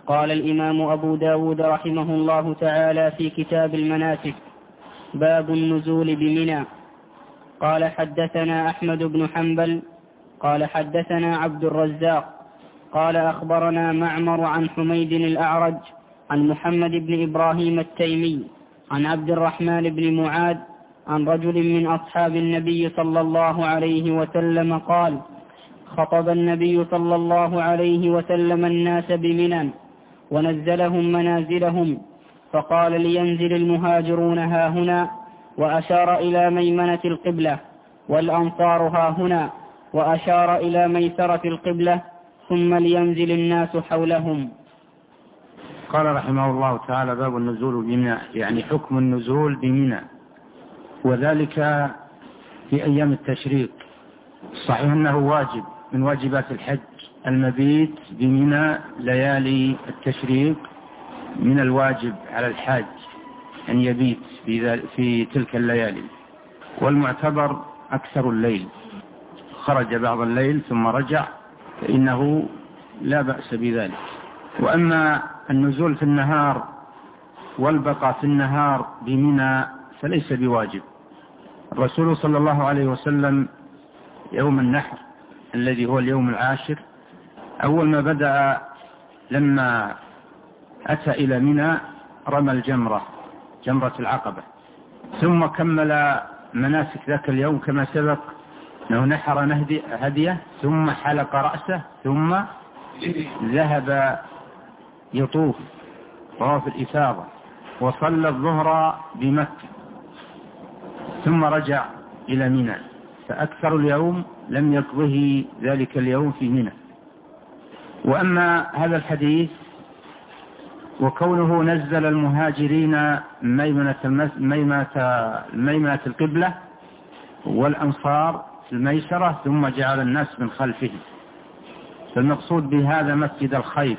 قال الإمام أبو داود رحمه الله تعالى في كتاب المناسك: باب النزول بمنى. قال حدثنا أحمد بن حنبل قال حدثنا عبد الرزاق قال أخبرنا معمر عن حميد الأعرج عن محمد بن إبراهيم التيمي عن عبد الرحمن بن معاذ عن رجل من أصحاب النبي صلى الله عليه وسلم قال: خطب النبي صلى الله عليه وسلم الناس بمنى ونزلهم منازلهم، فقال: لينزل المهاجرون هاهنا، وأشار إلى ميمنة القبلة، والأنصار هاهنا، وأشار إلى ميسرة القبلة، ثم لينزل الناس حولهم. قال رحمه الله تعالى: باب النزول بمنى، يعني حكم النزول بمنى، وذلك في أيام التشريق. صحيح أنه واجب من واجبات الحج المبيت بمنى ليالي التشريق، من الواجب على الحاج أن يبيت في تلك الليالي، والمعتبر أكثر الليل. خرج بعض الليل ثم رجع فإنه لا بأس بذلك. وأما النزول في النهار والبقاء في النهار بمنى فليس بواجب. الرسول صلى الله عليه وسلم يوم النحر الذي هو اليوم العاشر، أول ما بدأ لما أتى إلى منى رمى جمرة العقبة، ثم كمل مناسك ذاك اليوم كما سبق، أنه نحر هديه، ثم حلق رأسه، ثم ذهب يطوف طواف الإفاضة، وصلى الظهر بمكة، ثم رجع إلى منى، فأكثر اليوم لم يقضه ذلك اليوم في منى. وأما هذا الحديث وكونه نزل المهاجرين ميمنة القبلة والأنصار في الميسرة، ثم جعل الناس من خلفه، فالمقصود بهذا مسجد الخيف،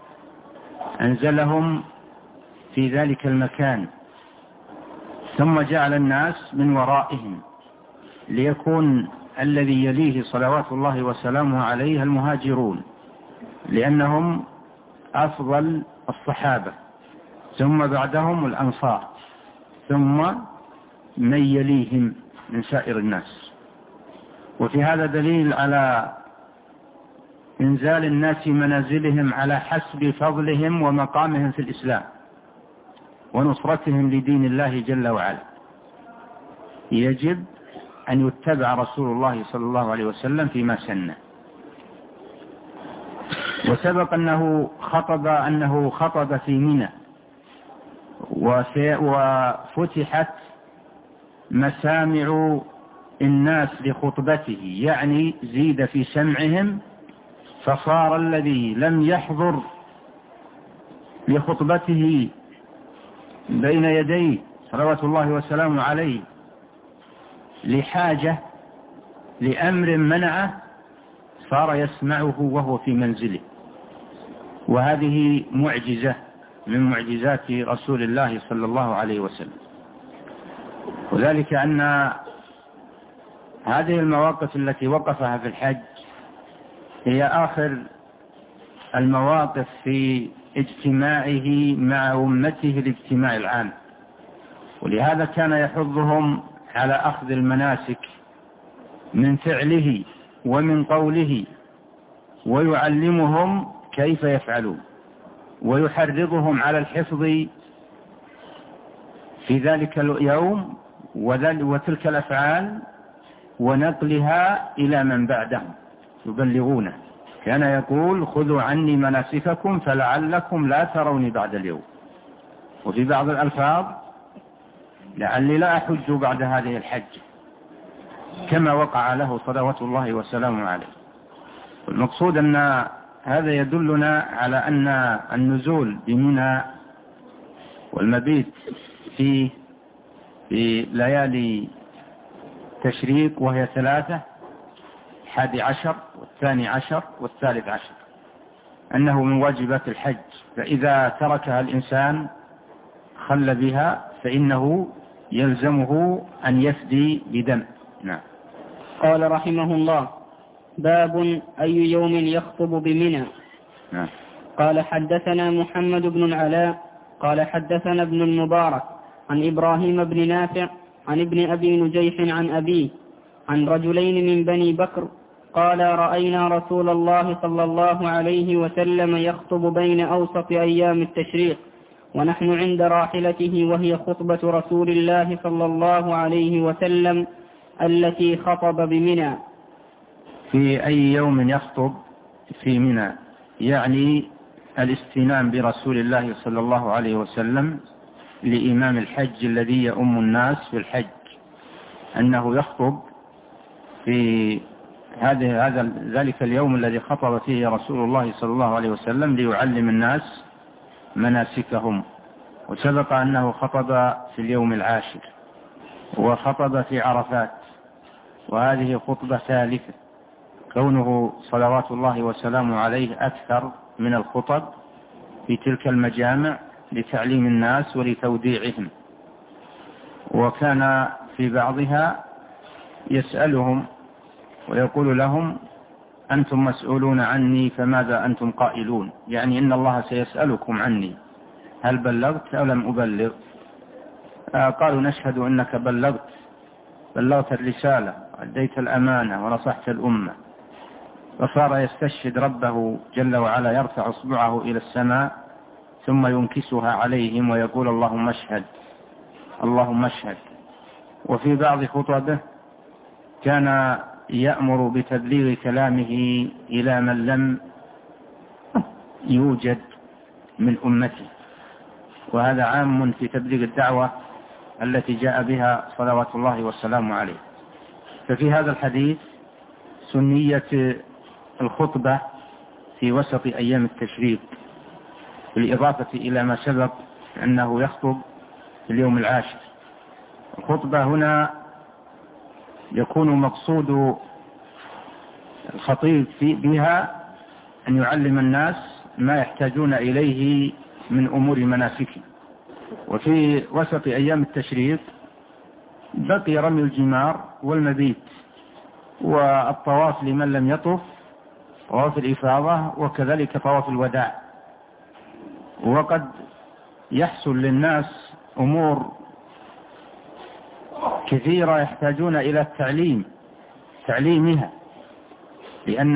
أنزلهم في ذلك المكان، ثم جعل الناس من ورائهم، ليكون الذي يليه صلوات الله وسلامه عليه المهاجرون، لأنهم أفضل الصحابة، ثم بعدهم الأنصار، ثم من يليهم من سائر الناس. وفي هذا دليل على إنزال الناس منازلهم على حسب فضلهم ومقامهم في الإسلام ونصرتهم لدين الله جل وعلا. يجب أن يتبع رسول الله صلى الله عليه وسلم فيما سنه. وسبق أنه خطب في منى، وفتحت مسامع الناس لخطبته، يعني زيد في سمعهم، فصار الذي لم يحضر لخطبته بين يديه صلوات الله وسلامه عليه لحاجة لأمر منعه، صار يسمعه وهو في منزله. وهذه معجزة من معجزات رسول الله صلى الله عليه وسلم. وذلك أن هذه المواقف التي وقفها في الحج هي آخر المواقف في اجتماعه مع أمته الاجتماع العام، ولهذا كان يحضهم على أخذ المناسك من فعله ومن قوله، ويعلمهم كيف يفعلون، ويحرضهم على الحفظ في ذلك اليوم وتلك الأفعال، ونقلها إلى من بعدهم يبلغونه. كان يقول: خذوا عني مناسككم فلعلكم لا تروني بعد اليوم. وفي بعض الألفاظ: لعلي لا أحج بعد هذه الحج، كما وقع له صلوات الله وسلامه عليه. والمقصود أن هذا يدلنا على أن النزول بمنى والمبيت في ليالي تشريق، وهي 3: 11 و12 و13، أنه من واجبات الحج، فإذا تركها الإنسان خل بها فإنه يلزمه أن يفدي بدم. نعم. قال رحمه الله: باب أي يوم يخطب بمنى. نعم. قال حدثنا محمد بن العلاء قال حدثنا ابن المبارك عن إبراهيم بن نافع عن ابن أبي نجيح عن أبيه عن رجلين من بني بكر قال رأينا رسول الله صلى الله عليه وسلم يخطب بين أوسط أيام التشريق ونحن عند راحلته وهي خطبة رسول الله صلى الله عليه وسلم التي خطب بمنى. في أي يوم يخطب في منى؟ يعني الاستنان برسول الله صلى الله عليه وسلم لإمام الحج الذي يؤم الناس في الحج، أنه يخطب في ذلك اليوم الذي خطب فيه رسول الله صلى الله عليه وسلم ليعلم الناس مناسكهم. وسبق أنه خطب في اليوم العاشر وخطب في عرفات، وهذه خطبة ثالثة، كونه صلوات الله وسلامه عليه أكثر من الخطب في تلك المجامع لتعليم الناس ولتوديعهم. وكان في بعضها يسألهم ويقول لهم أنتم مسؤولون عني فماذا أنتم قائلون، يعني إن الله سيسألكم عني، هل بلغت أو لم أبلغ؟ قالوا نشهد أنك بلغت الرسالة وأديت الأمانة ونصحت الأمة. فصار يستشهد ربه جل وعلا، يرفع اصبعه إلى السماء ثم ينكسها عليهم ويقول اللهم اشهد اللهم اشهد. وفي بعض خطبه كان يأمر بتبليغ كلامه إلى من لم يوجد من أمته، وهذا عام في تبليغ الدعوة التي جاء بها صلوات الله والسلام عليه. ففي هذا الحديث سنية الخطبة في وسط أيام التشريق، بالإضافة إلى ما سبق أنه يخطب في اليوم العاشر. الخطبة هنا يكون مقصود الخطيب بها أن يعلم الناس ما يحتاجون إليه من أمور مناسكه. وفي وسط أيام التشريق بقي رمي الجمار والمبيت والطواف لمن لم يطف، طواف الإفاضة، وكذلك طواف الوداع. وقد يحصل للناس أمور كثيرة يحتاجون إلى تعليمها، لأن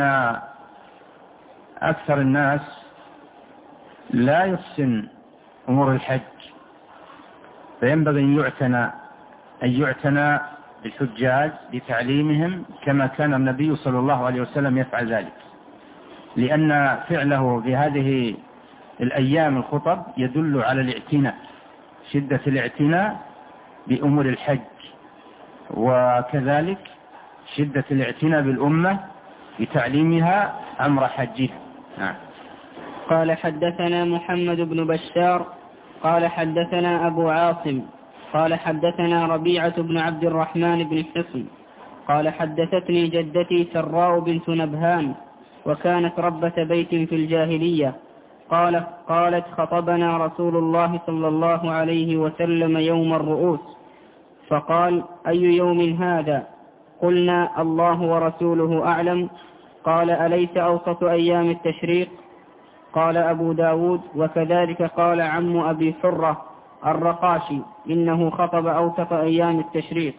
أكثر الناس لا يحسن أمور الحج، فينبغي أن يعتنى بالحجاج لتعليمهم كما كان النبي صلى الله عليه وسلم يفعل ذلك، لأن فعله في هذه الأيام الخطب يدل على الاعتناء، شدة الاعتناء بأمور الحج، وكذلك شدة الاعتناء بالأمة بتعليمها أمر حجها. نعم. قال حدثنا محمد بن بشار قال حدثنا أبو عاصم قال حدثنا ربيعة بن عبد الرحمن بن حصن قال حدثتني جدتي سراء بنت نبهان وكانت ربة بيت في الجاهلية قالت خطبنا رسول الله صلى الله عليه وسلم يوم الرؤوس فقال أي يوم هذا؟ قلنا الله ورسوله أعلم. قال أليس أوسط أيام التشريق؟ قال أبو داود وكذلك قال عم أبي حرة الرقاشي إنه خطب أوسط أيام التشريق.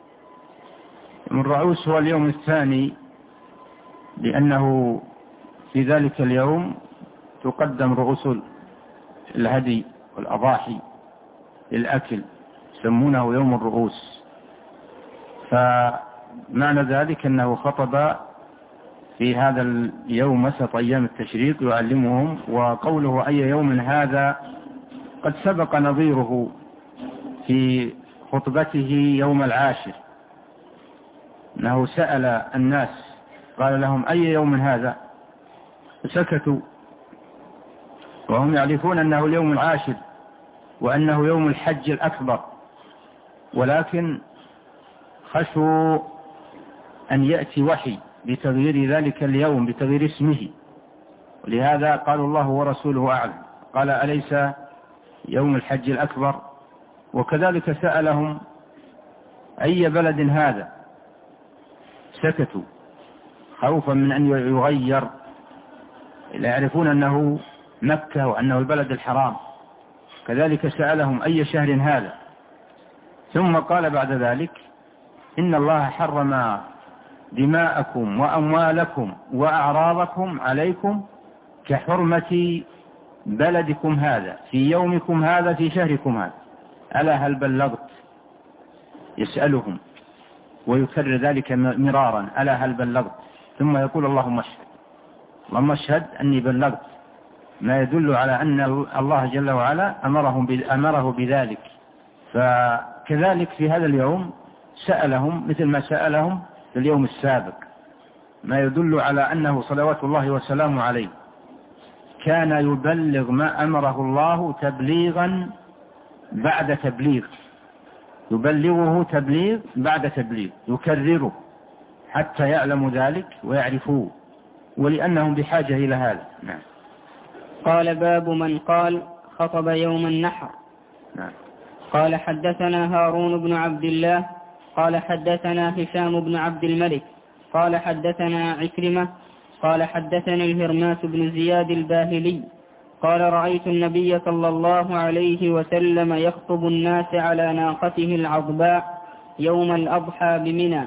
الرؤوس هو اليوم الثاني، لأنه في ذلك اليوم تقدم رؤوس الهدي والأضاحي للأكل، يسمونه يوم الرؤوس. فمعنى ذلك أنه خطب في هذا اليوم وسط أيام التشريق يعلمهم. وقوله أي يوم هذا قد سبق نظيره في خطبته يوم العاشر، أنه سأل الناس قال لهم أي يوم هذا؟ فسكتوا وهم يعرفون أنه اليوم العاشر وأنه يوم الحج الأكبر، ولكن خشوا أن يأتي وحي بتغيير ذلك اليوم، بتغيير اسمه، ولهذا قالوا الله ورسوله أعلم. قال أليس يوم الحج الأكبر؟ وكذلك سألهم أي بلد هذا؟ سكتوا خوفا من أن يغير، لا يعرفون أنه مكة وأنه البلد الحرام، كذلك سألهم أي شهر هذا، ثم قال بعد ذلك إن الله حرم دماءكم وأموالكم وأعراضكم عليكم كحرمة بلدكم هذا في يومكم هذا في شهركم هذا، ألا هل بلغت؟ يسألهم ويكرر ذلك مرارا، ألا هل بلغت؟ ثم يقول اللهم اشهد، اللهم اشهد أني بلغت، ما يدل على أن الله جل وعلا أمره بذلك. فكذلك في هذا اليوم سألهم مثل ما سألهم في اليوم السابق، ما يدل على أنه صلوات الله وسلامه عليه كان يبلغ ما أمره الله تبليغا بعد تبليغ، يبلغه تبليغ بعد تبليغ، يكرره حتى يعلموا ذلك ويعرفوه، ولأنهم بحاجة إلى هذا. نعم. قال باب من قال خطب يوم النحر. نعم. قال حدثنا هارون بن عبد الله قال حدثنا هشام بن عبد الملك قال حدثنا عكرمة قال حدثني الهرماس بن زياد الباهلي قال رأيت النبي صلى الله عليه وسلم يخطب الناس على ناقته العضباء يوم الأضحى بمنى.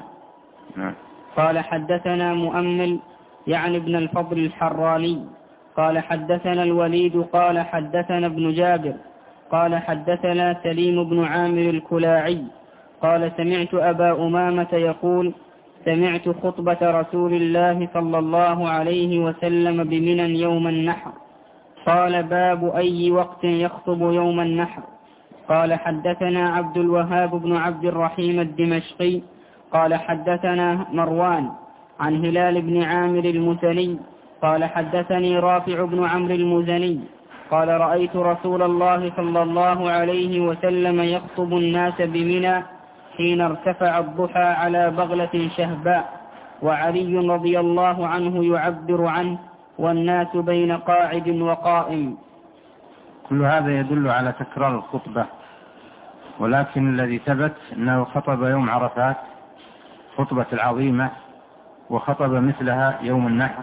قال حدثنا مؤمل يعني ابن الفضل الحراني قال حدثنا الوليد قال حدثنا ابن جابر قال حدثنا سليم بن عامر الكلاعي قال سمعت أبا أمامة يقول سمعت خطبة رسول الله صلى الله عليه وسلم بمنى يوم النحر. قال باب أي وقت يخطب يوم النحر. قال حدثنا عبد الوهاب بن عبد الرحيم الدمشقي قال حدثنا مروان عن هلال بن عامر المزني قال حدثني رافع بن عمرو المزني قال رأيت رسول الله صلى الله عليه وسلم يخطب الناس بمنى حين ارتفع الضحى على بغلة شهباء وعلي رضي الله عنه يعبر عنه والناس بين قاعد وقائم. كل هذا يدل على تكرار الخطبة، ولكن الذي ثبت أنه خطب يوم عرفات خطبة العظيمة وخطب مثلها يوم النحر،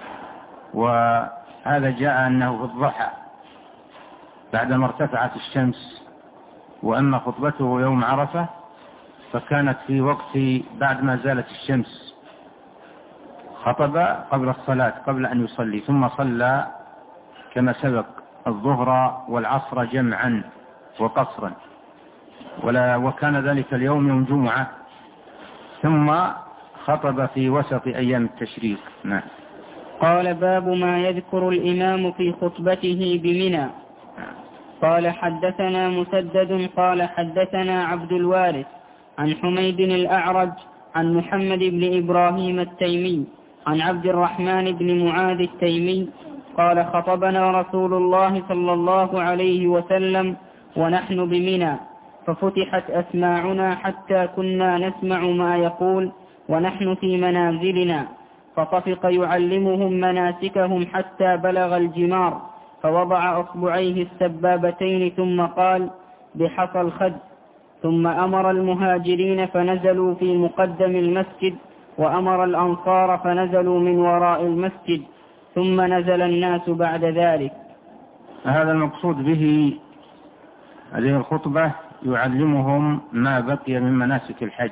وهذا جاء أنه في الضحى بعدما ارتفعت الشمس، وأما خطبته يوم عرفة فكانت في وقت بعد ما زالت الشمس، خطب قبل الصلاة قبل أن يصلي، ثم صلى كما سبق الظهر والعصر جمعا وقصرا، وكان ذلك اليوم يوم جمعة، ثم خطب في وسط أيام التشريق. نعم. قال باب ما يذكر الإمام في خطبته بمنى. قال حدثنا مسدد قال حدثنا عبد الوارث عن حميد الأعرج عن محمد بن إبراهيم التيمي عن عبد الرحمن بن معاذ التيمي قال خطبنا رسول الله صلى الله عليه وسلم ونحن بمنى ففتحت أسماعنا حتى كنا نسمع ما يقول ونحن في منازلنا، فطفق يعلمهم مناسكهم حتى بلغ الجمار فوضع أصبعيه السبابتين ثم قال بحصى الخد، ثم أمر المهاجرين فنزلوا في مقدم المسجد وأمر الأنصار فنزلوا من وراء المسجد، ثم نزل الناس بعد ذلك. هذا المقصود به هذه الخطبة يعلمهم ما بقي من مناسك الحج.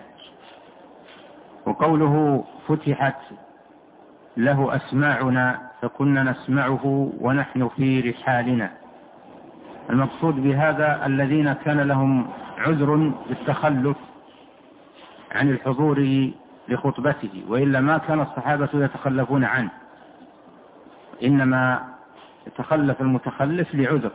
وقوله فتحت له أسماعنا فكنا نسمعه ونحن في رحالنا، المقصود بهذا الذين كان لهم عذر بالتخلف عن الحضور لخطبته، وإلا ما كان الصحابة يتخلفون عنه، إنما يتخلف المتخلف لعذر،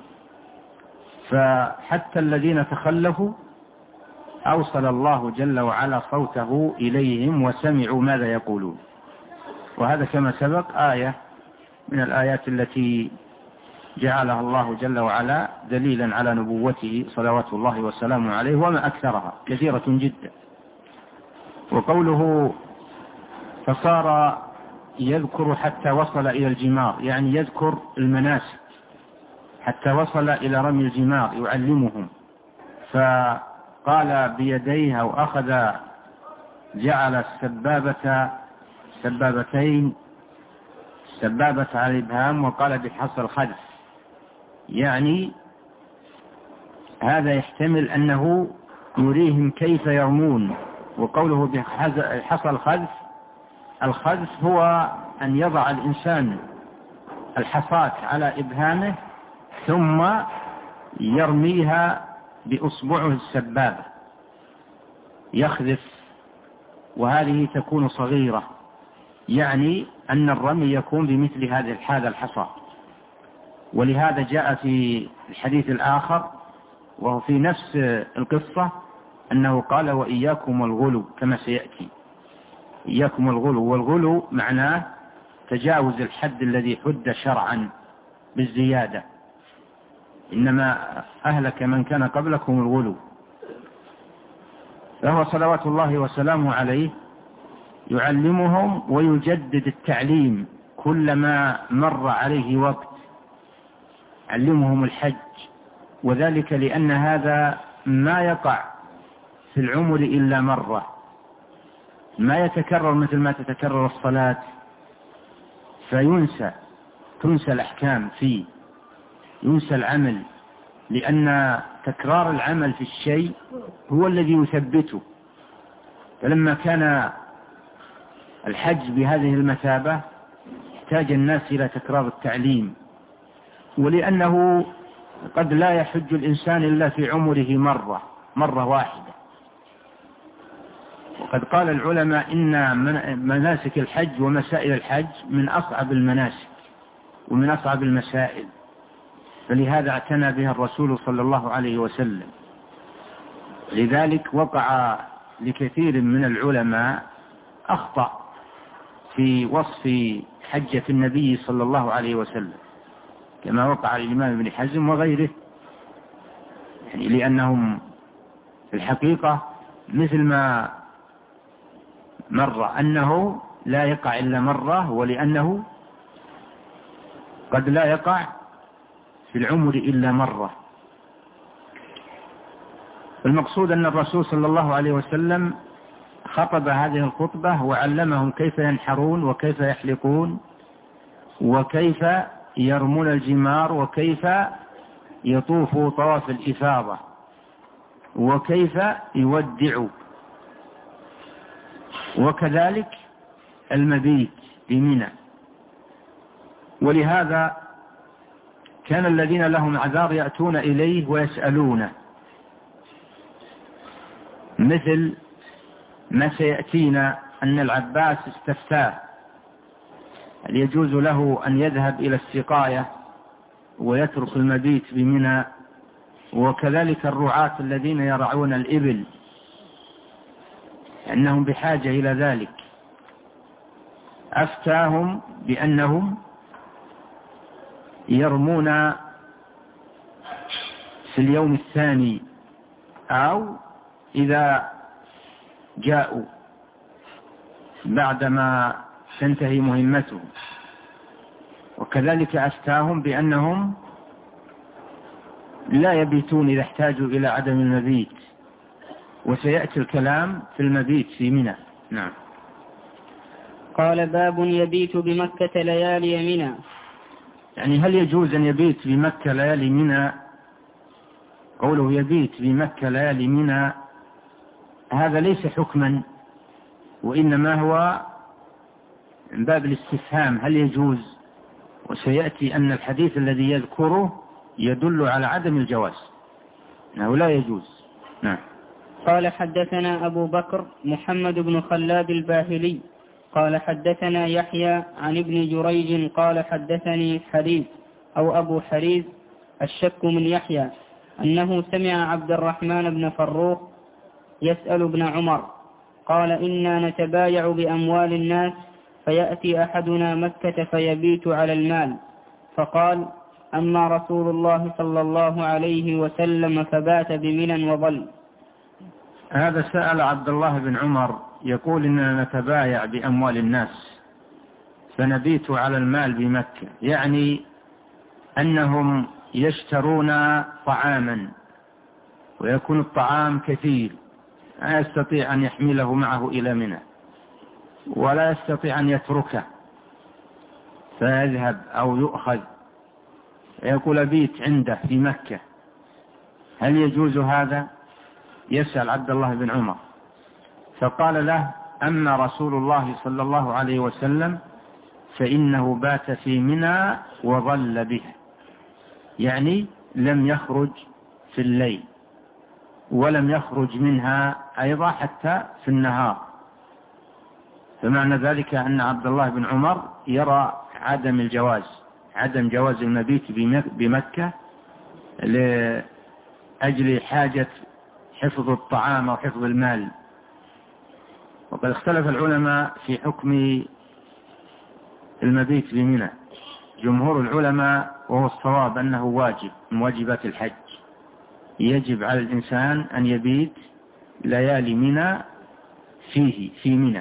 فحتى الذين تخلفوا أوصل الله جل وعلا صوته إليهم وسمعوا ماذا يقولون. وهذا كما سبق آية من الآيات التي جعلها الله جل وعلا دليلا على نبوته صلوات الله وسلامه عليه، وما أكثرها كثيرة جدا. وقوله فصار يذكر حتى وصل إلى الجمار، يعني يذكر المناسك حتى وصل إلى رمي الجمار يعلمهم، فقال بيديه أو أخذ جعل سبابتين سبابة على الإبهام، وقال بحصى الخد، يعني هذا يحتمل أنه يريهم كيف يرمون. وقوله بحصى الخذف هو أن يضع الإنسان الحصاة على إبهامه ثم يرميها بأصبعه السبابة يخذف، وهذه تكون صغيرة، يعني أن الرمي يكون بمثل هذا الحصى. ولهذا جاء في الحديث الآخر وهو في نفس القصة أنه قال وإياكم والغلو، كما سيأتي. إياكم والغلو، والغلو معناه تجاوز الحد الذي حد شرعا بالزيادة، إنما أهلك من كان قبلكم الغلو. فهو صلوات الله وسلامه عليه يعلمهم ويجدد التعليم كلما مر عليه وقت، علمهم الحج، وذلك لأن هذا ما يقع في العمر إلا مرة، ما يتكرر مثل ما تتكرر الصلاة، تنسى الأحكام فيه، ينسى العمل، لأن تكرار العمل في الشيء هو الذي يثبته. فلما كان الحج بهذه المثابة احتاج الناس إلى تكرار التعليم، ولأنه قد لا يحج الإنسان إلا في عمره مرة واحدة. وقد قال العلماء إن مناسك الحج ومسائل الحج من أصعب المناسك ومن أصعب المسائل، فلهذا اعتنى بها الرسول صلى الله عليه وسلم. لذلك وقع لكثير من العلماء أخطأ في وصف حجة النبي صلى الله عليه وسلم، كما وقع الإمام ابن حزم وغيره، يعني لأنهم في الحقيقة مثل ما مر أنه لا يقع إلا مرة، ولأنه قد لا يقع في العمر إلا مرة. المقصود أن الرسول صلى الله عليه وسلم خطب هذه الخطبة وعلمهم كيف ينحرون وكيف يحلقون وكيف يرمون الجمار وكيف يطوفوا طواف الإفاضة وكيف يودعوا، وكذلك المبيت بمنى. ولهذا كان الذين لهم أعذار يأتون إليه ويسألونه، مثل ما سيأتينا أن العباس استفتاه هل يجوز له أن يذهب إلى السقاية ويترك المبيت بمنى، وكذلك الرعاة الذين يرعون الإبل أنهم بحاجة إلى ذلك، أفتاهم بأنهم يرمون في اليوم الثاني أو إذا جاءوا بعدما تنتهي مهمتهم، وكذلك أفتاهم بأنهم لا يبيتون إذا احتاجوا إلى عدم المبيت، وسيأتي الكلام في المبيت في منى. نعم. قال باب يبيت بمكة ليالي منى، يعني هل يجوز أن يبيت بمكة ليالي منى؟ قوله يبيت بمكة ليالي منى هذا ليس حكما، وإنما هو من باب الاستفهام هل يجوز، وسيأتي أن الحديث الذي يذكره يدل على عدم الجواز، أنه لا يجوز. نعم. قال حدثنا أبو بكر محمد بن خلاد الباهلي قال حدثنا يحيى عن ابن جريج قال حدثني حريز أو أبو حريز الشك من يحيى أنه سمع عبد الرحمن بن فروخ يسأل ابن عمر قال إنا نتبايع بأموال الناس فيأتي أحدنا مكة فيبيت على المال، فقال أما رسول الله صلى الله عليه وسلم فبات بمنى وظل. هذا سأل عبد الله بن عمر يقول إننا نتبايع بأموال الناس فنبيت على المال بمكة، يعني أنهم يشترون طعاما ويكون الطعام كثير لا يستطيع أن يحمله معه إلى منى ولا يستطيع أن يتركه فيذهب أو يؤخذ، يقول أبيت عنده في مكة، هل يجوز هذا؟ يسأل عبد الله بن عمر، فقال له: أما رسول الله صلى الله عليه وسلم فإنه بات في منى وظل به، يعني لم يخرج في الليل ولم يخرج منها أيضا حتى في النهار. فمعنى ذلك أن عبد الله بن عمر يرى عدم جواز المبيت بمكة لأجل حاجة حفظ الطعام وحفظ المال. وقد اختلف العلماء في حكم المبيت بمنى. جمهور العلماء وهو الصواب أنه واجب من واجبات الحج، يجب على الإنسان أن يبيت ليالي منى في منى.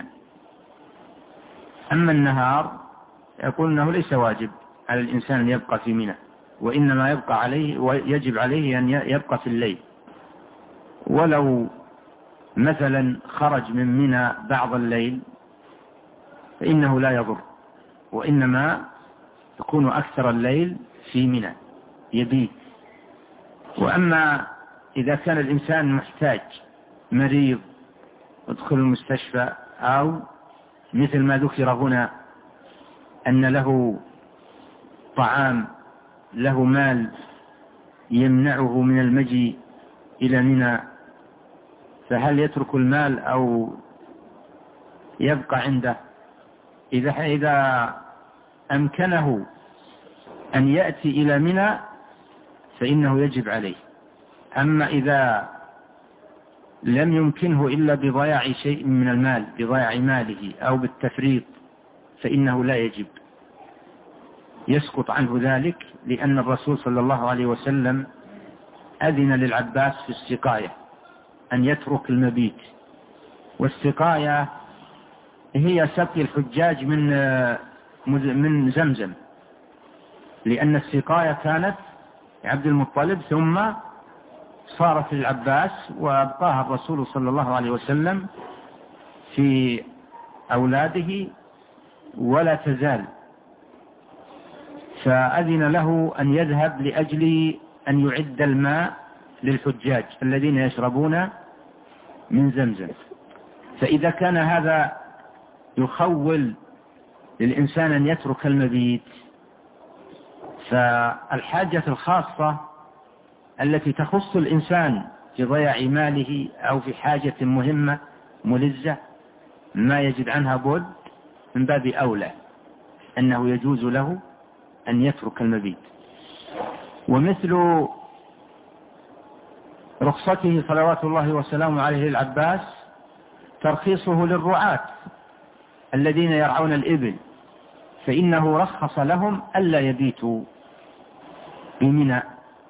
أما النهار يقول أنه ليس واجب على الإنسان أن يبقى في منى، وإنما يجب عليه أن يبقى في الليل. ولو مثلا خرج من منى بعض الليل فإنه لا يضر، وإنما يكون أكثر الليل في منى يبيت. وأما إذا كان الإنسان محتاج مريض يدخل المستشفى، أو مثل ما ذكر هنا أن له طعام، له مال يمنعه من المجيء إلى منى، فهل يترك المال أو يبقى عنده؟ إذا أمكنه أن يأتي إلى منى فإنه يجب عليه. أما إذا لم يمكنه إلا بضياع شيء من المال، بضياع ماله أو بالتفريط، فإنه لا يجب، يسقط عنه ذلك، لأن الرسول صلى الله عليه وسلم أذن للعباس في السقاية أن يترك المبيت. والسقاية هي سقي الحجاج من زمزم، لأن السقاية كانت عبد المطلب ثم صارت للعباس، وأبقاها الرسول صلى الله عليه وسلم في أولاده ولا تزال. فأذن له أن يذهب لأجل أن يعد الماء للحجاج الذين يشربون من زمزم. فإذا كان هذا يخول للإنسان أن يترك المبيت، فالحاجة الخاصة التي تخص الإنسان في ضياع ماله أو في حاجة مهمة ملزة ما يجد عنها بد، من باب أولى أنه يجوز له أن يترك المبيت. ومثل رخصته صلوات الله وسلامه عليه العباس ترخيصه للرعاة الذين يرعون الإبل، فإنه رخص لهم ألا يبيتوا بمنى.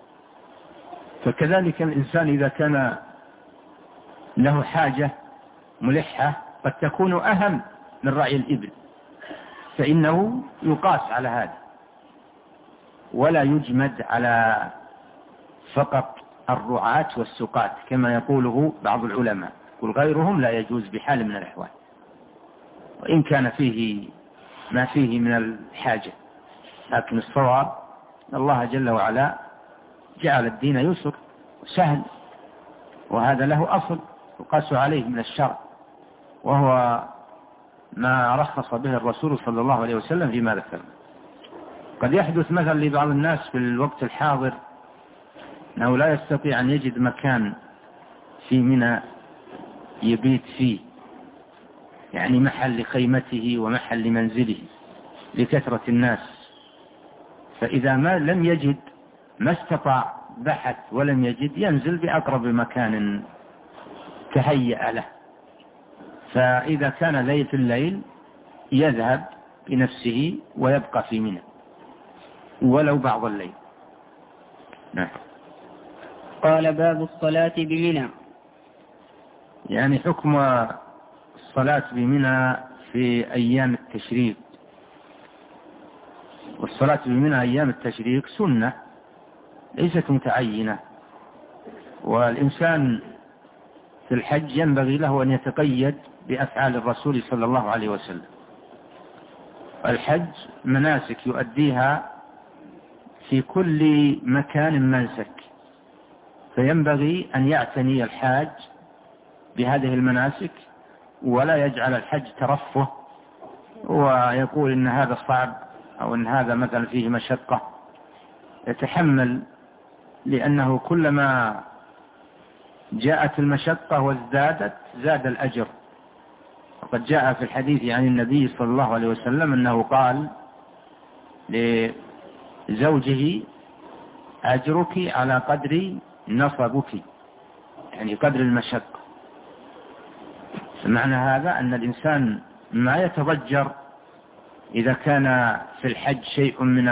فكذلك الإنسان إذا كان له حاجة ملحة قد تكون أهم من رعي الإبل، فإنه يقاس على هذا ولا يجمد على فقط الرعاة والسقاة كما يقوله بعض العلماء، وغيرهم لا يجوز بحال من الأحوال، وإن كان فيه ما فيه من الحاجة. لكن الصواب الله جل وعلا جعل الدين يسر سهل، وهذا له أصل يقاس عليه من الشرع، وهو ما رخص به الرسول صلى الله عليه وسلم فيما ذكر. قد يحدث مثلا لبعض الناس في الوقت الحاضر أنه لا يستطيع أن يجد مكان في منى يبيت فيه، يعني محل لخيمته ومحل لمنزله لكثرة الناس، فإذا ما لم يجد ما استطاع بحث ولم يجد ينزل بأقرب مكان تهيأ له. فإذا كان ليلة الليل يذهب بنفسه ويبقى في منى ولو بعض الليل. نعم. قال: باب الصلاة بمنى. يعني حكم الصلاة بمنى في أيام التشريق. والصلاة بمنى أيام التشريق سنة ليست متعينة، والإنسان في الحج ينبغي له أن يتقيد بأفعال الرسول صلى الله عليه وسلم. الحج مناسك يؤديها في كل مكان منسك، فينبغي أن يعتني الحاج بهذه المناسك ولا يجعل الحج ترفه ويقول إن هذا صعب أو إن هذا مثلا فيه مشقة، يتحمل، لأنه كلما جاءت المشقة وازدادت زاد الأجر. وقد جاء في الحديث عن النبي صلى الله عليه وسلم أنه قال لزوجه: أجرك على قدر نصبك، يعني قدر المشقة. فمعنى هذا أن الإنسان ما يتضجر إذا كان في الحج شيء من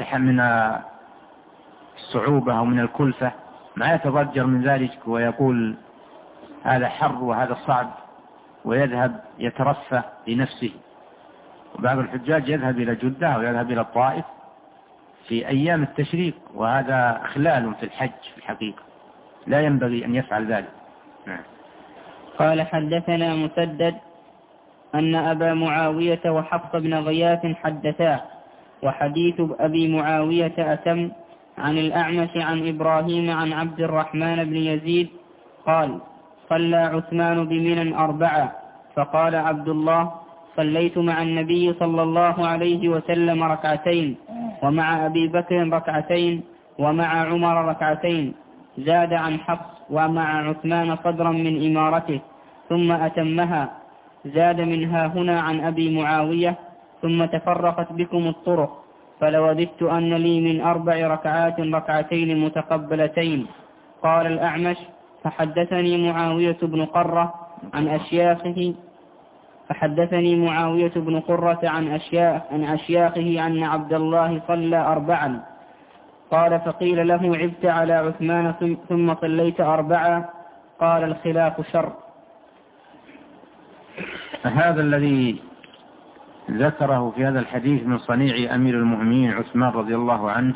الصعوبة أو من الكلفة، ما يتضجر من ذلك ويقول هذا حر وهذا صعب ويذهب يترفه لنفسه. وبعض الحجاج يذهب إلى جدة أو يذهب إلى الطائف في أيام التشريق، وهذا إخلال في الحج في الحقيقة، لا ينبغي أن يفعل ذلك. نعم. قال حدثنا مسدد أن أبا معاوية وحفص بن غياث حدثا، وحديث أبي معاوية أتم، عن الأعمش عن إبراهيم عن عبد الرحمن بن يزيد قال: صلى عثمان بمنى 4، فقال عبد الله: صليت مع النبي صلى الله عليه وسلم 2 ومع أبي بكر 2 ومع عمر 2. زاد عن حفص: ومع عثمان صدرا من إمارته، ثم أتمها. زاد منها هنا عن أبي معاوية: ثم تفرقت بكم الطرق، فلوددت أن لي من 4 ركعات 2 متقبلتين. قال الأعمش: فحدثني معاوية بن قرة عن أشياخه أن عبد الله صلى 4. قال: فقيل له: عبت على عثمان ثم صليت 4؟ قال: الخلاف شر. هذا الذي ذكره في هذا الحديث من صنيع أمير المؤمنين عثمان رضي الله عنه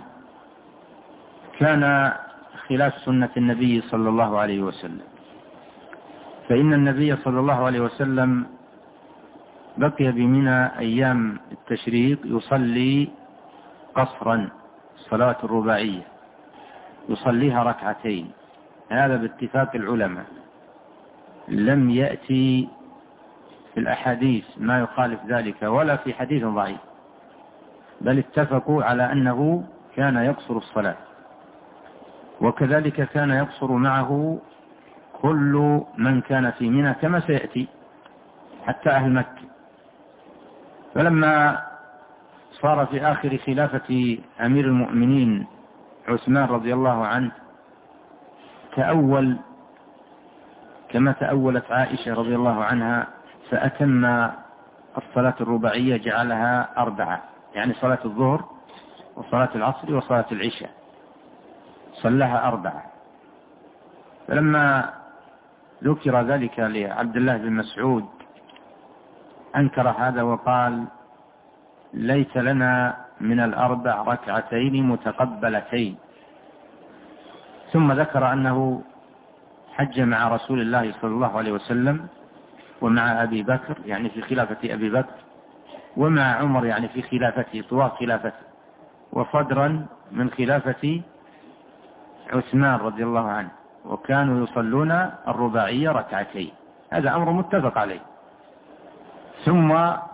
كان خلاف سنة النبي صلى الله عليه وسلم، فإن النبي صلى الله عليه وسلم بقي بمنى أيام التشريق يصلي قصرا، الصلاة الرباعية يصليها 2، هذا باتفاق العلماء، لم يأتي في الأحاديث ما يخالف ذلك ولا في حديث ضعيف، بل اتفقوا على أنه كان يقصر الصلاة، وكذلك كان يقصر معه كل من كان في منى كما سيأتي حتى أهل مكة. فلما صار في آخر خلافة أمير المؤمنين عثمان رضي الله عنه تأول كما تأولت عائشة رضي الله عنها، فأتم الصلاة الرباعية جعلها 4، يعني صلاة الظهر وصلاة العصر وصلاة العشاء صلىها 4. فلما ذكر ذلك لعبد الله بن مسعود أنكر هذا وقال: ليس لنا من 4 2 متقبلتين. ثم ذكر أنه حج مع رسول الله صلى الله عليه وسلم ومع أبي بكر، يعني في خلافة أبي بكر، ومع عمر يعني في خلافته طوال خلافته، وصدرا من خلافة عثمان رضي الله عنه، وكانوا يصلون الرباعية 2. هذا أمر متفق عليه. ثم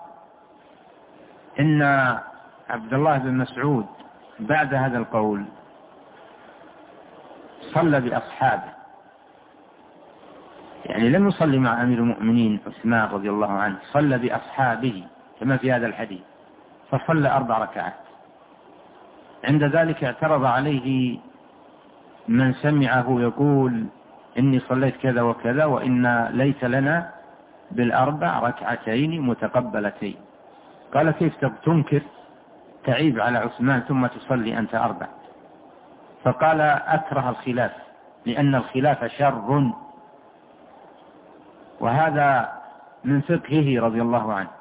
إن عبد الله بن مسعود بعد هذا القول صلى بأصحابه، يعني لم يصلي مع أمير المؤمنين عثمان رضي الله عنه، صلى بأصحابه كما في هذا الحديث، فصلى 4 ركعات. عند ذلك اعترض عليه من سمعه يقول: إني صليت كذا وكذا، وإن ليس لنا بال4 2 متقبلتين. قال: كيف تنكر تعيب على عثمان ثم تصلي أنت 4؟ فقال: أكره الخلاف، لأن الخلاف شر، وهذا من فقهه رضي الله عنه.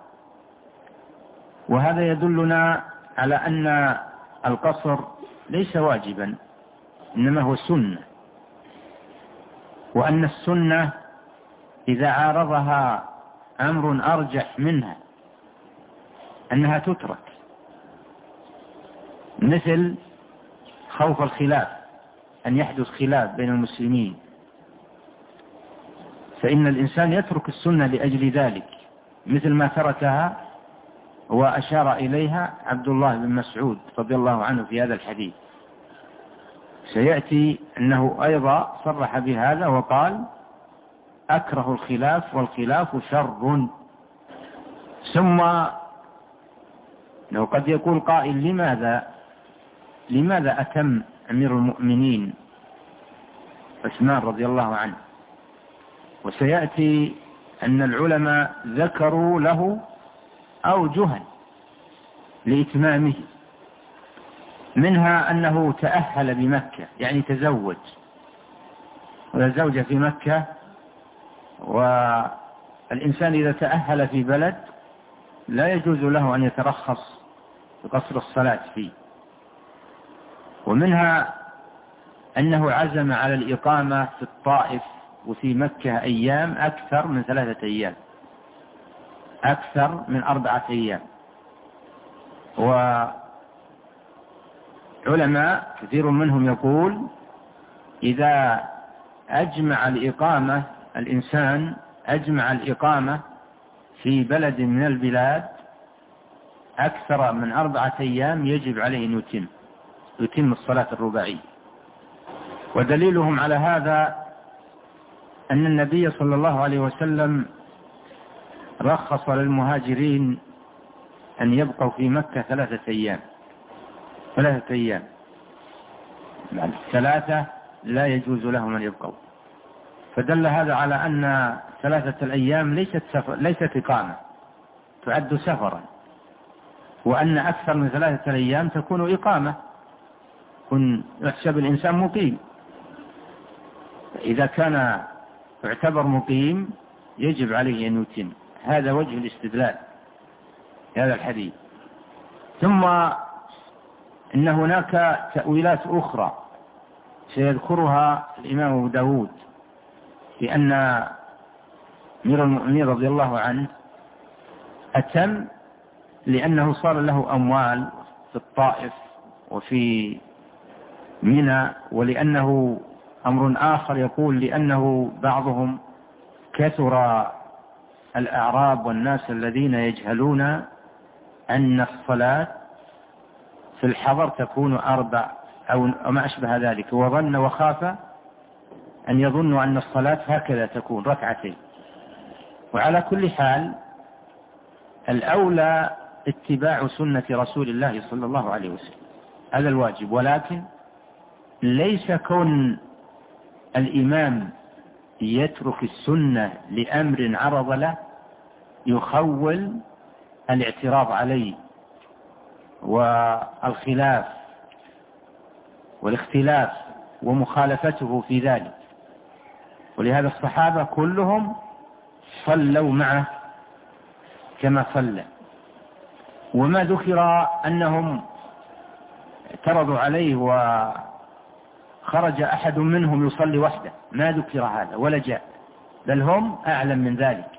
وهذا يدلنا على أن القصر ليس واجبا، إنما هو سنة، وأن السنة إذا عارضها أمر أرجح منها أنها تترك، مثل خوف الخلاف، أن يحدث خلاف بين المسلمين، فإن الإنسان يترك السنة لأجل ذلك، مثل ما تركها وأشار إليها عبد الله بن مسعود رضي الله عنه في هذا الحديث. سيأتي أنه أيضا صرح بهذا وقال: أكره الخلاف والخلاف شر. ثم لو قد يقول قائل: لماذا أتم أمير المؤمنين عثمان رضي الله عنه؟ وسيأتي أن العلماء ذكروا له أوجها لإتمامه، منها أنه تأهل بمكة، يعني تزوج، ولا زوجة في مكة، والإنسان إذا تأهل في بلد لا يجوز له أن يترخص بقصر الصلاة فيه. ومنها أنه عزم على الإقامة في الطائف وفي مكة أيام أكثر من 3 أيام، أكثر من 4 أيام. وعلماء كثير منهم يقول: إذا أجمع الإقامة، الإنسان أجمع الإقامة في بلد من البلاد أكثر من 4 أيام يجب عليه أن يتم الصلاة الرباعية. ودليلهم على هذا أن النبي صلى الله عليه وسلم رخص للمهاجرين أن يبقوا في مكة 3 أيام، 3 أيام، 3 لا يجوز لهم أن يبقوا. فدل هذا على أن 3 الأيام ليست إقامة، تعد سفرا، وأن أكثر من 3 أيام تكون إقامة، يحسب الإنسان مقيم. إذا كان يعتبر مقيم يجب عليه أن يتم. هذا وجه الاستدلال هذا الحديث. ثم إن هناك تأويلات أخرى سيذكرها الإمام أبو داود، لأن أمير المؤمنين رضي الله عنه أتم لأنه صار له أموال في الطائف وفي منى، ولأنه أمر آخر يقول لأنه بعضهم كثر الأعراب والناس الذين يجهلون أن الصلاة في الحضر تكون 4 أو ما أشبه ذلك، وظن وخاف أن يظنوا أن الصلاة هكذا تكون 2 ركعتين. وعلى كل حال الأولى اتباع سنة رسول الله صلى الله عليه وسلم، هذا الواجب. ولكن ليس كون الإمام يترك السنة لأمر عرض له يخول الاعتراض عليه والخلاف والاختلاف ومخالفته في ذلك. ولهذا الصحابة كلهم صلوا معه كما صلى، وما ذكر أنهم اعترضوا عليه وخرج أحد منهم يصلي وحده، ما ذكر هذا ولا جاء، بل هم أعلم من ذلك.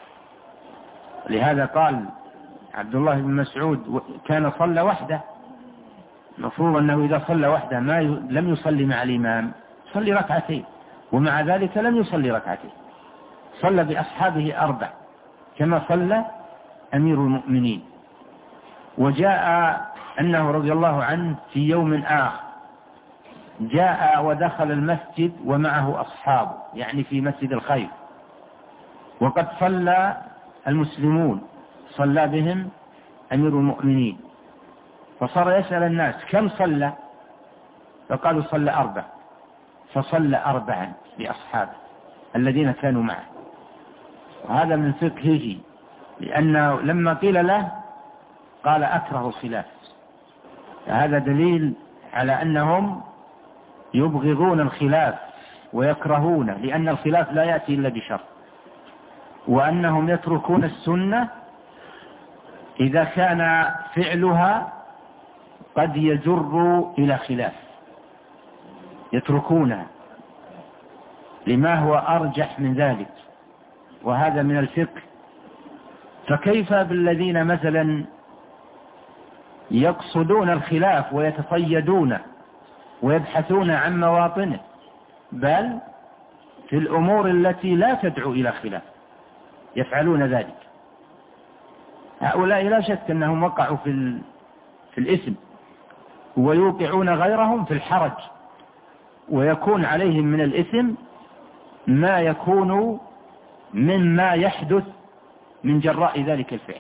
لهذا قال عبد الله بن مسعود: كان صلى وحده. المفروض أنه إذا صلى وحده لم يصلي مع الإمام، صلي 2 ركعتين، ومع ذلك لم يصلي 2 ركعتين، صلى بأصحابه 4 كما صلى أمير المؤمنين. وجاء أنه رضي الله عنه في يوم آخر جاء ودخل المسجد ومعه أصحابه، يعني في مسجد الخير، وقد صلى المسلمون، صلى بهم أمير المؤمنين، فصار يسأل الناس: كم صلى؟ فقالوا: صلى 4. فصلى 4 لأصحابه الذين كانوا معه. وهذا من فقهه، لأنه لما قيل له قال: أكره الخلاف. هذا دليل على أنهم يبغضون الخلاف ويكرهون، لأن الخلاف لا يأتي إلا بشر، وأنهم يتركون السنة إذا كان فعلها قد يجر إلى خلاف، يتركونها لما هو أرجح من ذلك، وهذا من الفقه. فكيف بالذين مثلا يقصدون الخلاف ويتصيدونه ويبحثون عن مواطنه، بل في الأمور التي لا تدعو إلى خلاف يفعلون ذلك. هؤلاء لا شك أنهم وقعوا في الإثم، ويوقعون غيرهم في الحرج، ويكون عليهم من الإثم ما يكون مما يحدث من جراء ذلك الفعل.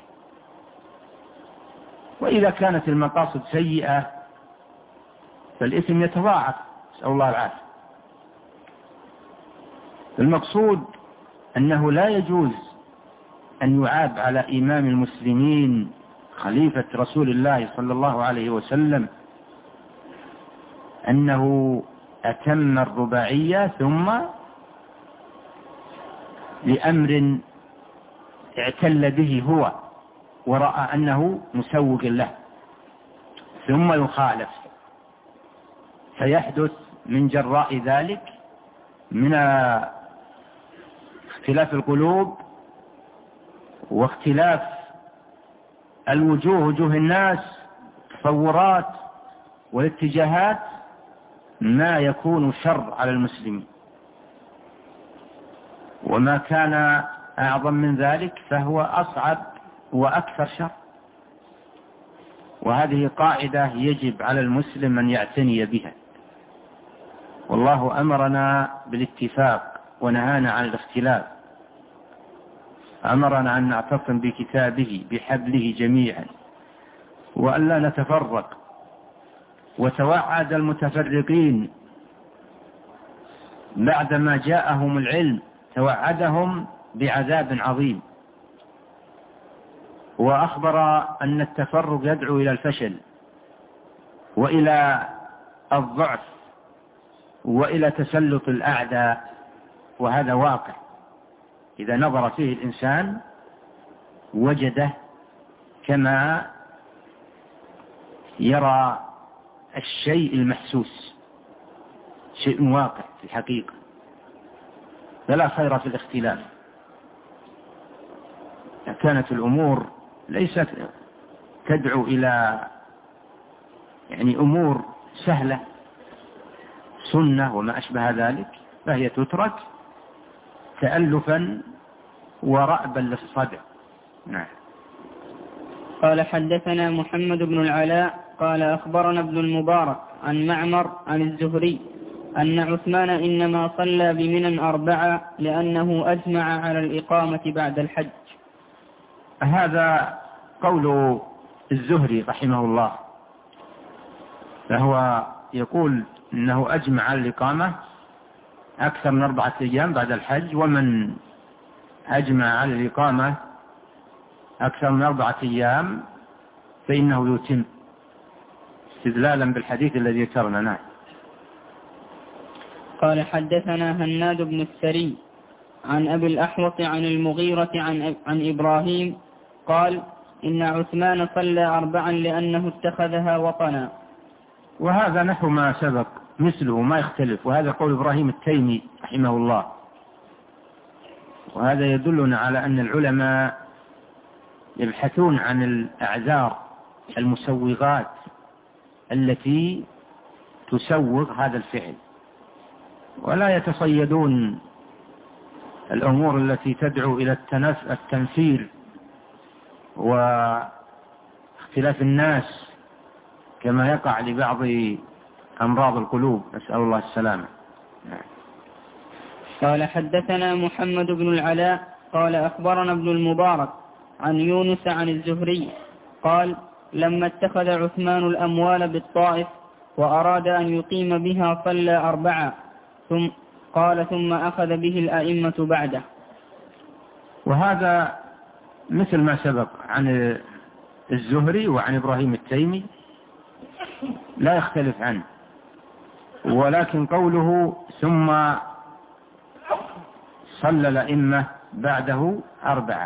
وإذا كانت المقاصد سيئة فالإثم يتضاعف، نسأل الله العافية. المقصود أنه لا يجوز أن يعاب على إمام المسلمين خليفة رسول الله صلى الله عليه وسلم أنه أتم الرباعية ثم لأمر اعتل به هو ورأى أنه مسوق له ثم يخالف، فيحدث من جراء ذلك من اختلاف القلوب واختلاف وجوه الناس، تصورات والاتجاهات، ما يكون شر على المسلمين. وما كان أعظم من ذلك فهو أصعب وأكثر شر. وهذه قاعدة يجب على المسلم أن يعتني بها. والله أمرنا بالاتفاق ونهانا عن الاختلاف، أمرنا أن نعتصم بكتابه بحبله جميعا وأن لا نتفرق. وتوعد المتفرقين بعدما جاءهم العلم، توعدهم بعذاب عظيم، وأخبر أن التفرق يدعو إلى الفشل وإلى الضعف وإلى تسلط الأعداء. وهذا واقع، إذا نظر فيه الإنسان وجده كما يرى الشيء المحسوس، شيء واقع في الحقيقة. فلا خير في الاختلاف. كانت الأمور ليست تدعو إلى أمور سهلة، سنة وما أشبه ذلك، فهي تترك تألفا ورأبا للصدع. نعم. قال حدثنا محمد بن العلاء قال أخبرنا ابن المبارك عن معمر عن الزهري أن عثمان إنما صلى بمنى 4 لأنه أجمع على الإقامة بعد الحج. هذا قول الزهري رحمه الله، فهو يقول إنه أجمع على الإقامة أكثر من 4 أيام بعد الحج، ومن أجمع على الإقامة أكثر من 4 أيام فإنه يتم، استدلالا بالحديث الذي ذكرنا. نعم. قال حدثنا هناد بن السري عن أبي الأحوص عن المغيرة عن إبراهيم قال إن عثمان صلى 4 لأنه اتخذها وطنا. وهذا نحو ما سبق مثله ما يختلف، وهذا قول إبراهيم التيمي رحمه الله. وهذا يدلنا على أن العلماء يبحثون عن الأعذار المسوغات التي تسوغ هذا الفعل، ولا يتصيدون الأمور التي تدعو إلى التنفير واختلاف الناس كما يقع لبعض أمراض القلوب، نسأل الله السلامة. قال حدثنا محمد بن العلاء قال أخبرنا ابن المبارك عن يونس عن الزهري قال لما اتخذ عثمان الأموال بالطائف وأراد أن يقيم بها صلى 4 ثم أخذ به الأئمة بعده. وهذا مثل ما سبق عن الزهري وعن إبراهيم التيمي، لا يختلف عنه. ولكن قوله ثم صلى الأئمة بعده 4،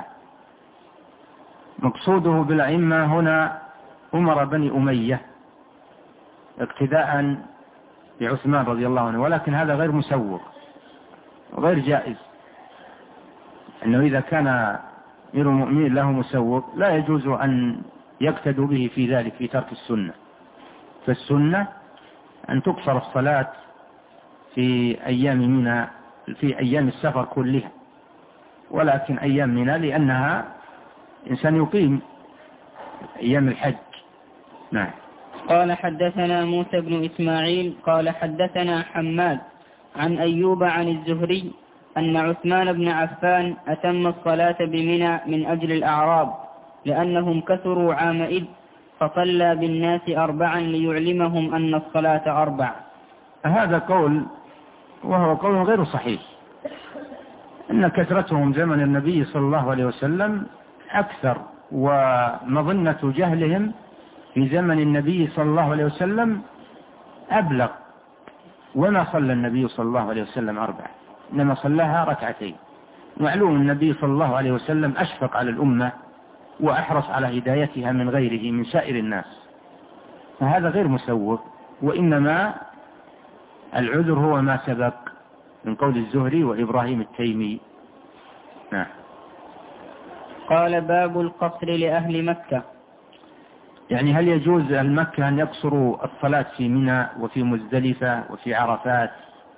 مقصوده بالأئمة هنا أمر بني أمية اقتداء بعثمان رضي الله عنه، ولكن هذا غير مسوغ وغير جائز، أنه إذا كان أمير المؤمنين له مسوغ لا يجوز أن يقتدوا به في ذلك، في ترك السنة. فالسنة أن تقصر الصلاة في أيام منى في أيام السفر كلها، ولكن أيام منى لأنها إنسان يقيم أيام الحج. نعم. قال حدثنا موسى بن إسماعيل قال حدثنا حماد عن أيوب عن الزهري أن عثمان بن عفان أتم الصلاة بمنى من أجل الأعراب لأنهم كثروا عامئذ، فصلى بالناس 4 ليعلمهم أن الصلاة 4. هذا قول وهو قول غير صحيح، إن كثرتهم زمن النبي صلى الله عليه وسلم أكثر، ومظنة جهلهم في زمن النبي صلى الله عليه وسلم أبلغ، وما صلى النبي صلى الله عليه وسلم 4، إنما صلاها 2. معلوم النبي صلى الله عليه وسلم أشفق على الأمة وأحرص على هدايتها من غيره من سائر الناس، فهذا غير مسوغ، وإنما العذر هو ما سبق من قول الزهري وإبراهيم التيمي. نعم. قال باب القصر لأهل مكة. يعني هل يجوز المكة أن يقصروا الصلاة في منى وفي مزدلفة وفي عرفات؟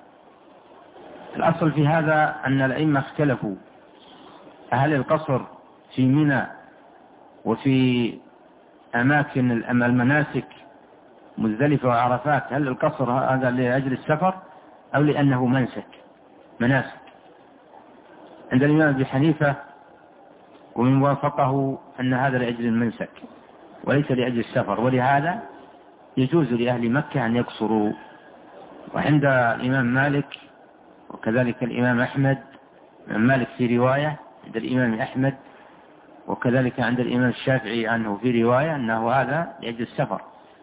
الأصل في هذا أن الأئمة اختلفوا، هل القصر في منى وفي أماكن المناسك مزدلفة وعرفات، هل القصر هذا لأجل السفر أو لأنه مناسك؟ عند الإمام أبي حنيفة ومن وافقه أن هذا لأجل المنسك وليس لأجل السفر، ولهذا يجوز لأهل مكة أن يقصروا. وعند الإمام مالك وكذلك الإمام أحمد، مالك في رواية عند الإمام أحمد وكذلك عند الإمام الشافعي عنه في رواية أنه هذا لأجل السفر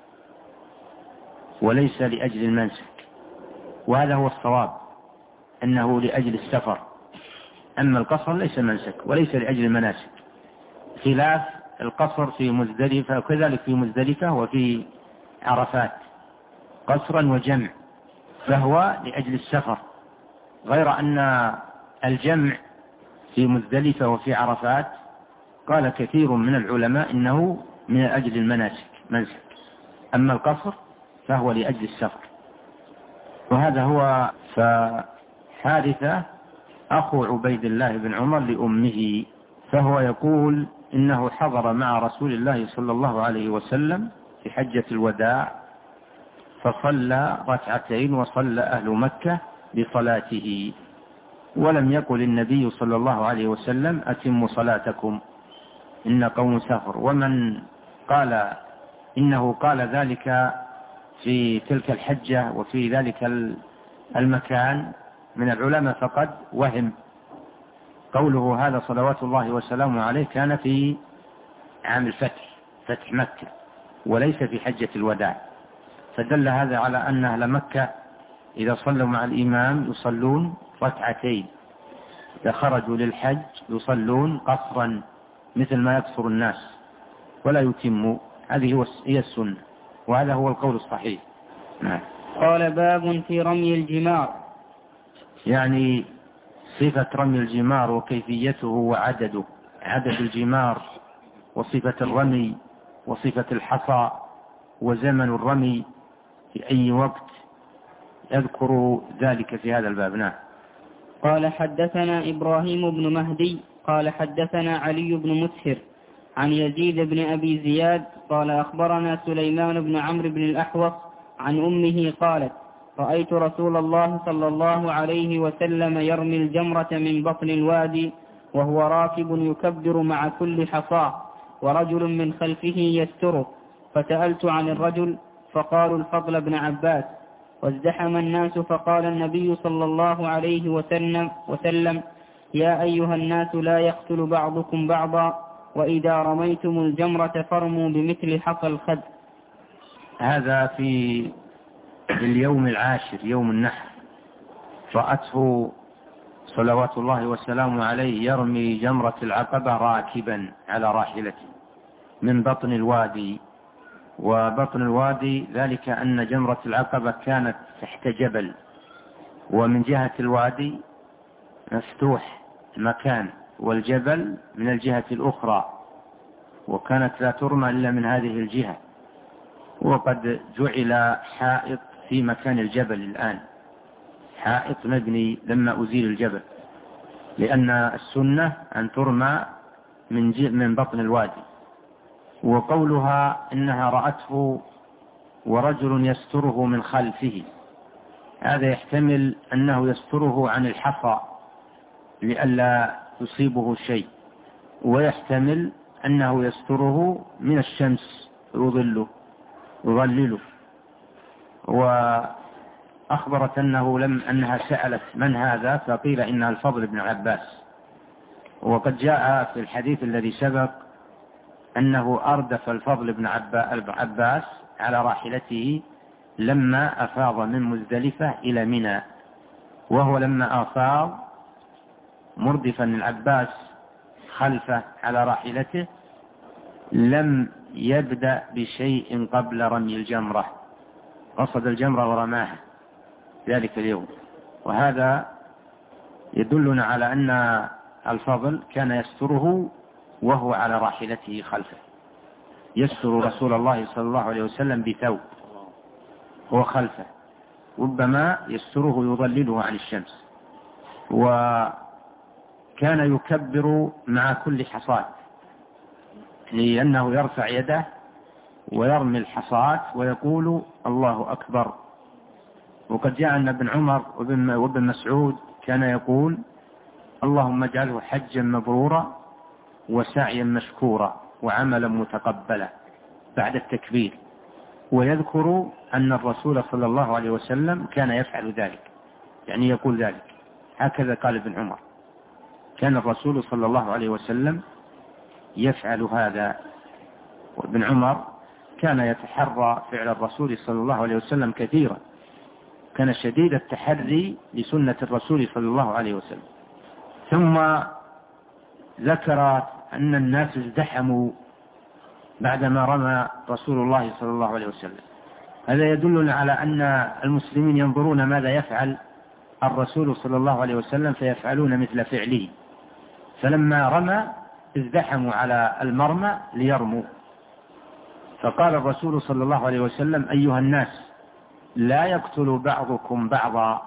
وليس لأجل المنسك، وهذا هو الصواب أنه لأجل السفر، أما القصر ليس منسك وليس لأجل المناسك، خلاف القصر في مزدلفة وكذلك في مزدلفة وفي عرفات قصرا وجمع، فهو لأجل السفر، غير أن الجمع في مزدلفة وفي عرفات قال كثير من العلماء إنه من أجل منسك، أما القصر فهو لأجل السفر. وهذا هو. فحارثة أخو عبيد الله بن عمر لأمه، فهو يقول إنه حضر مع رسول الله صلى الله عليه وسلم في حجة الوداع فصلى 2 وصلى أهل مكة بصلاته، ولم يقل النبي صلى الله عليه وسلم أتموا صلاتكم إن قوم سفر. ومن قال إنه قال ذلك في تلك الحجة وفي ذلك المكان من العلماء فقد وهم. قوله هذا صلوات الله وسلامه عليه كان في عام الفتح، فتح مكة، وليس في حجة الوداع، فدل هذا على أن أهل مكة إذا صلوا مع الإمام يصلون 2، إذا خرجوا للحج يصلون قصرا مثل ما يقصر الناس ولا يتموا. هذه هي السنة، وهذا هو القول الصحيح. نعم. قال باب في رمي الجمار، يعني صفة رمي الجمار وكيفيته وعدده، عدد الجمار وصفة الرمي وصفة الحصى وزمن الرمي في أي وقت، يذكر ذلك في هذا الباب. نعم. قال حدثنا إبراهيم بن مهدي قال حدثنا علي بن مسهر عن يزيد بن أبي زياد قال أخبرنا سليمان بن عمرو بن الأحوص عن أمه قالت رأيت رسول الله صلى الله عليه وسلم يرمي الجمرة من بطن الوادي وهو راكب يكبر مع كل حصاه ورجل من خلفه يستره، فسألت عن الرجل فقالوا الفضل بن عباس، وازدحم الناس فقال النبي صلى الله عليه وسلم يا أيها الناس لا يقتل بعضكم بعضا، وإذا رميتم الجمرة فارموا بمثل حصى الخد. هذا في اليوم العاشر يوم النحر، رأته صلوات الله وسلامه عليه يرمي جمرة العقبة راكبا على راحلته من بطن الوادي. وبطن الوادي ذلك أن جمرة العقبة كانت تحت جبل، ومن جهة الوادي مفتوح المكان والجبل من الجهة الأخرى، وكانت لا ترمى إلا من هذه الجهة، وقد جعل حائط في مكان الجبل الآن، حائط مبني لما أزيل الجبل، لأن السنة أن ترمى من بطن الوادي. وقولها إنها رأته ورجل يستره من خلفه، هذا يحتمل أنه يستره عن الحصى لئلا يصيبه شيء، ويحتمل أنه يستره من الشمس يظلله. وأخبرت أنها سألت من هذا، فقيل إنها الفضل بن عباس. وقد جاء في الحديث الذي سبق أنه أردف الفضل بن عباس على راحلته لما أفاض من مزدلفة إلى منى، وهو لما أفاض مردفا العباس خلفه على راحلته لم يبدأ بشيء قبل رمي الجمرة، قصد الجمرة ورماها ذلك اليوم. وهذا يدلنا على أن الفضل كان يستره وهو على راحلته خلفه، يستر رسول الله صلى الله عليه وسلم بثوب هو خلفه، ربما يستره يظلله عن الشمس. وكان يكبر مع كل حصاة، لأنه يرفع يده ويرمي الحصاة ويقول الله أكبر. وقد جاء أن ابن عمر وابن مسعود كان يقول اللهم اجعله حجا مبرورا وسعيا مشكورا وعملا متقبلا بعد التكبير. ويذكر أن الرسول صلى الله عليه وسلم كان يفعل ذلك، يعني يقول ذلك، هكذا قال ابن عمر، كان الرسول صلى الله عليه وسلم يفعل هذا. وابن عمر كان يتحرى فعل الرسول صلى الله عليه وسلم كثيرا، كان شديد التحري لسنة الرسول صلى الله عليه وسلم. ثم ذكر أن الناس ازدحموا بعدما رمى رسول الله صلى الله عليه وسلم. هذا يدلنا على أن المسلمين ينظرون ماذا يفعل الرسول صلى الله عليه وسلم فيفعلون مثل فعله، فلما رمى ازدحموا على المرمى ليرموا. فقال الرسول صلى الله عليه وسلم أيها الناس لا يقتل بعضكم بعضا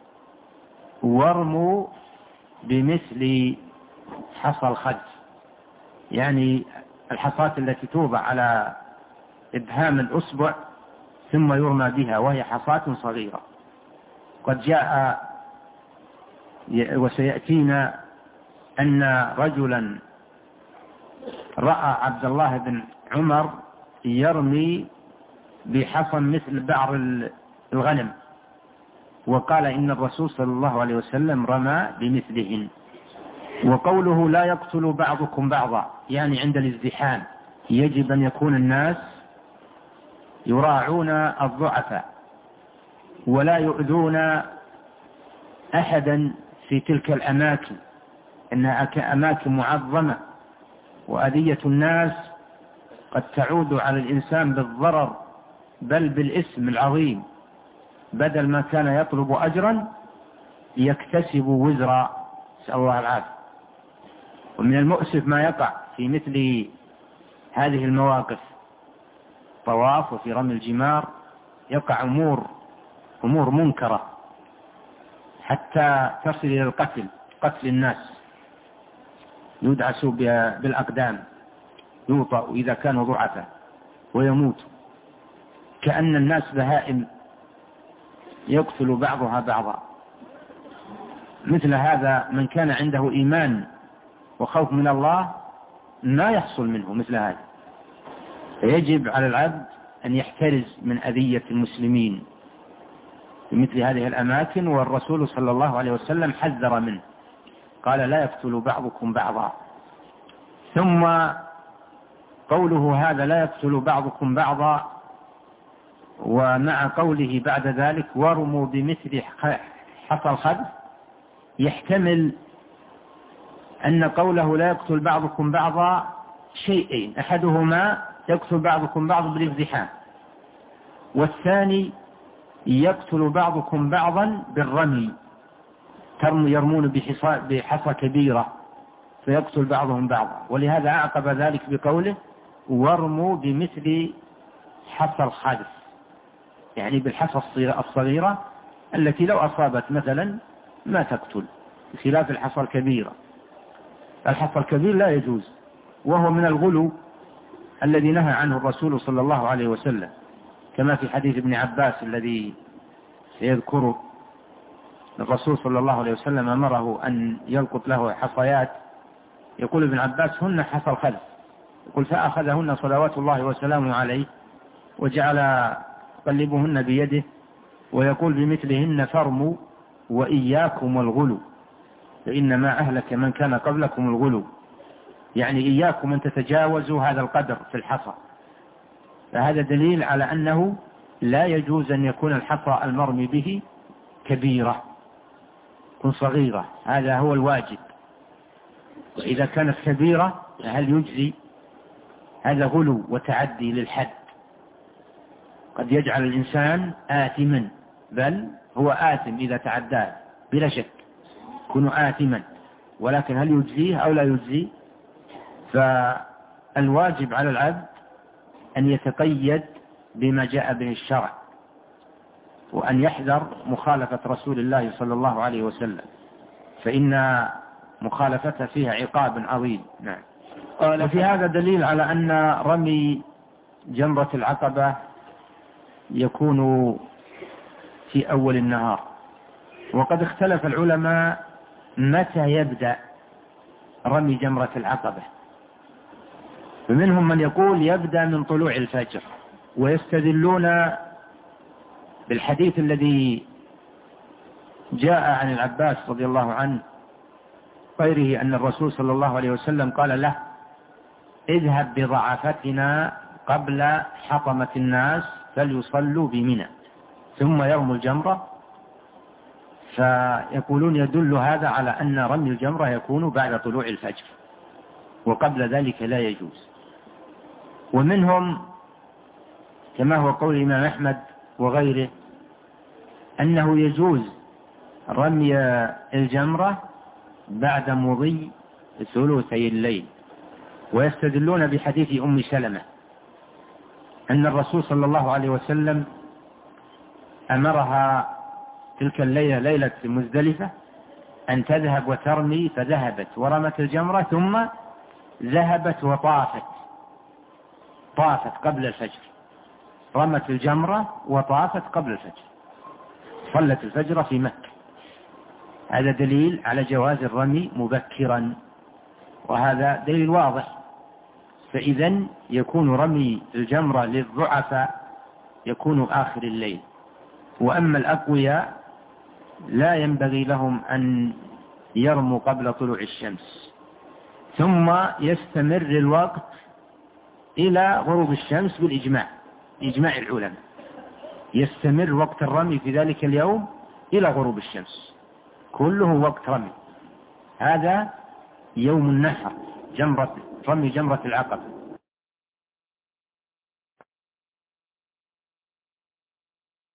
وارموا بمثل حصى الخد، يعني الحصاة التي توضع على إبهام الأصبع ثم يرمى بها، وهي حصاة صغيرة. قد جاء وسيأتينا أن رجلا رأى عبد الله بن عمر يرمي بحصى مثل بعر الغنم، وقال إن الرسول صلى الله عليه وسلم رمى بمثلهن. وقوله لا يقتل بعضكم بعضا، يعني عند الازدحام يجب أن يكون الناس يراعون الضعفاء ولا يؤذون أحدا في تلك الأماكن، إنها أماكن معظمة، وأذية الناس قد تعود على الإنسان بالضرر بل بالإثم العظيم، بدل ما كان يطلب أجرا يكتسب وزرا، نسأل الله العافية. ومن المؤسف ما يقع في مثل هذه المواقف، طواف وفي رمي الجمار يقع أمور منكرة حتى تصل إلى قتل الناس، يدعس بالأقدام، يوطأ إذا كانوا ضعفاء ويموت، كأن الناس بهائم يقتل بعضها بعضا. مثل هذا من كان عنده إيمان وخوف من الله ما يحصل منه مثل هذا، فيجب على العبد أن يحترز من أذية المسلمين في مثل هذه الأماكن. والرسول صلى الله عليه وسلم حذر منه، قال لا يقتل بعضكم بعضا. ثم قوله هذا لا يقتل بعضكم بعضا، ومع قوله بعد ذلك وارموا بمثل حصى الخد، يحتمل أن قوله لا يقتل بعضكم بعضا شيئين، أحدهما يقتل بعضكم بعضا بالازدحام، والثاني يقتل بعضكم بعضا بالرمي، يرمون بحصى كبيرة فيقتل بعضهم بعضا. ولهذا أعقب ذلك بقوله وارموا بمثل حصى الخد، يعني بالحصى الصغيرة التي لو أصابت مثلا ما تقتل، بخلاف الحصى الكبيرة. الحصى الكبير لا يجوز، وهو من الغلو الذي نهى عنه الرسول صلى الله عليه وسلم، كما في حديث ابن عباس الذي سيذكره. الرسول صلى الله عليه وسلم أمره أن يلقط له حصيات، يقول ابن عباس هن حصى الخلف، يقول فأخذهن صلوات الله وسلامه عليه وجعل يقلبهن بيده ويقول بمثلهن فارموا وإياكم والغلو فإنما أهلك من كان قبلكم الغلو، يعني إياكم أن تتجاوزوا هذا القدر في الحصى. فهذا دليل على أنه لا يجوز أن يكون الحصى المرمي به كبيرة، تكون صغيرة، هذا هو الواجب. وإذا كانت كبيرة هل يجزي؟ هذا غلو وتعدي للحد، قد يجعل الإنسان آثما، بل هو آثم إذا تعداه بلا شك، يكون آثما. ولكن هل يجزيه أو لا يجزي؟ فالواجب على العبد أن يتقيد بما جاء به الشرع، وأن يحذر مخالفة رسول الله صلى الله عليه وسلم، فإن مخالفته فيها عقاب عظيم. نعم. وفي هذا دليل على أن رمي جمرة العقبة يكون في أول النهار، وقد اختلف العلماء متى يبدأ رمي جمرة العقبة، فمنهم من يقول يبدأ من طلوع الفجر، ويستدلون بالحديث الذي جاء عن العباس رضي الله عنه غيره أن الرسول صلى الله عليه وسلم قال له اذهب بضعفتنا قبل حطمة الناس فليصلوا بمنى ثم يرموا الجمرة. فيقولون يدل هذا على أن رمي الجمرة يكون بعد طلوع الفجر، وقبل ذلك لا يجوز. ومنهم كما هو قول الإمام أحمد وغيره أنه يجوز رمي الجمرة بعد مضي ثلثي الليل، ويستدلون بحديث أم سلمة أن الرسول صلى الله عليه وسلم أمرها تلك الليلة ليلة مزدلفة أن تذهب وترمي، فذهبت ورمت الجمرة ثم ذهبت وطافت قبل الفجر، رمت الجمرة وطافت قبل الفجر، صلت الفجر في مكة. هذا دليل على جواز الرمي مبكرا، وهذا دليل واضح. فإذا يكون رمي الجمرة للضعفاء يكون آخر الليل، وأما الأقوياء لا ينبغي لهم أن يرموا قبل طلوع الشمس، ثم يستمر الوقت إلى غروب الشمس بالإجماع، إجماع العلماء، يستمر وقت الرمي في ذلك اليوم إلى غروب الشمس، كله وقت رمي. هذا يوم النحر، رمي جمرة العقبة.